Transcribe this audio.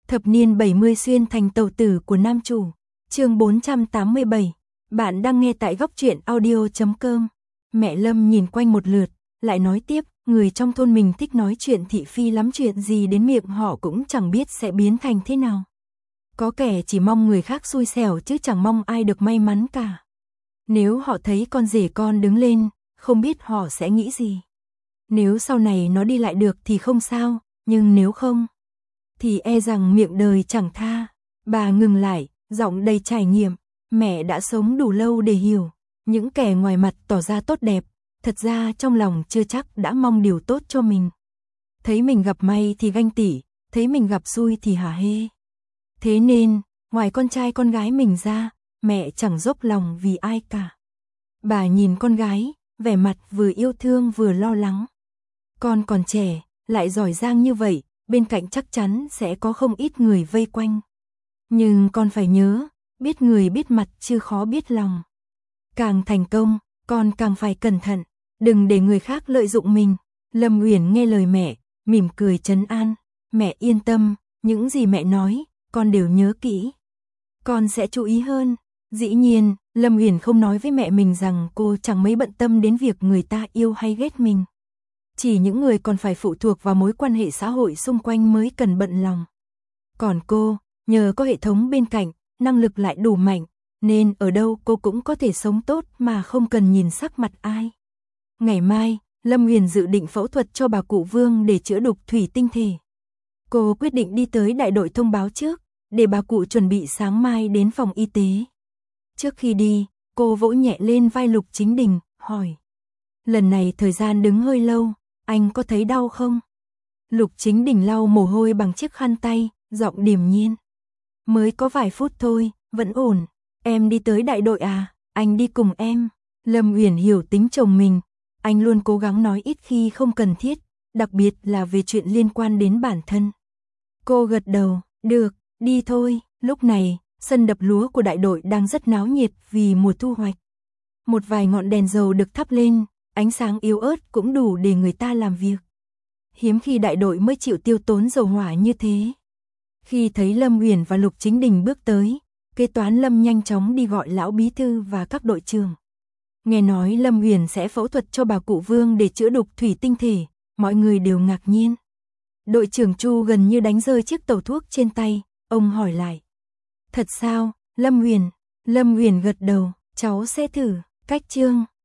Thập niên 70 xuyên thành tàu tử của nam chủ. Chương 487. Bạn đang nghe tại góc truyện audio.com. Mẹ Lâm nhìn quanh một lượt, lại nói tiếp, người trong thôn mình thích nói chuyện thị phi lắm, chuyện gì đến miệng họ cũng chẳng biết sẽ biến thành thế nào. Có kẻ chỉ mong người khác xui xẻo chứ chẳng mong ai được may mắn cả. Nếu họ thấy con rể con đứng lên, không biết họ sẽ nghĩ gì. Nếu sau này nó đi lại được thì không sao, nhưng nếu không, thì e rằng miệng đời chẳng tha. Bà ngừng lại, giọng đầy trải nghiệm. Mẹ đã sống đủ lâu để hiểu, những kẻ ngoài mặt tỏ ra tốt đẹp, thật ra trong lòng chưa chắc đã mong điều tốt cho mình. Thấy mình gặp may thì ganh tị, thấy mình gặp xui thì hả hê. Thế nên, ngoài con trai con gái mình ra, mẹ chẳng dốc lòng vì ai cả. Bà nhìn con gái, vẻ mặt vừa yêu thương vừa lo lắng. Con còn trẻ, lại giỏi giang như vậy, bên cạnh chắc chắn sẽ có không ít người vây quanh. Nhưng con phải nhớ, biết người biết mặt chứ khó biết lòng. Càng thành công, con càng phải cẩn thận, đừng để người khác lợi dụng mình. Lâm Uyển nghe lời mẹ, mỉm cười trấn an. Mẹ yên tâm, những gì mẹ nói, con đều nhớ kỹ. Con sẽ chú ý hơn. Dĩ nhiên, Lâm Uyển không nói với mẹ mình rằng cô chẳng mấy bận tâm đến việc người ta yêu hay ghét mình. Chỉ những người còn phải phụ thuộc vào mối quan hệ xã hội xung quanh mới cần bận lòng. Còn cô, nhờ có hệ thống bên cạnh, năng lực lại đủ mạnh, nên ở đâu cô cũng có thể sống tốt mà không cần nhìn sắc mặt ai. Ngày mai, Lâm Uyển dự định phẫu thuật cho bà cụ Vương để chữa đục thủy tinh thể. Cô quyết định đi tới đại đội thông báo trước, để bà cụ chuẩn bị sáng mai đến phòng y tế. Trước khi đi, cô vỗ nhẹ lên vai Lục Chính Đình, hỏi. Lần này thời gian đứng hơi lâu, anh có thấy đau không? Lục Chính Đình lau mồ hôi bằng chiếc khăn tay, giọng điềm nhiên. Mới có vài phút thôi, vẫn ổn. Em đi tới đại đội à, anh đi cùng em. Lâm Uyển hiểu tính chồng mình, anh luôn cố gắng nói ít khi không cần thiết, đặc biệt là về chuyện liên quan đến bản thân. Cô gật đầu, được, đi thôi. Lúc này, sân đập lúa của đại đội đang rất náo nhiệt vì mùa thu hoạch. Một vài ngọn đèn dầu được thắp lên, ánh sáng yếu ớt cũng đủ để người ta làm việc. Hiếm khi đại đội mới chịu tiêu tốn dầu hỏa như thế. Khi thấy Lâm Uyển và Lục Chính Đình bước tới, kế toán Lâm nhanh chóng đi gọi lão bí thư và các đội trưởng. Nghe nói Lâm Uyển sẽ phẫu thuật cho bà cụ Vương để chữa đục thủy tinh thể, mọi người đều ngạc nhiên. Đội trưởng Chu gần như đánh rơi chiếc tẩu thuốc trên tay, ông hỏi lại. Thật sao, Lâm Uyển? Lâm Uyển gật đầu, cháu sẽ thử. Cách chương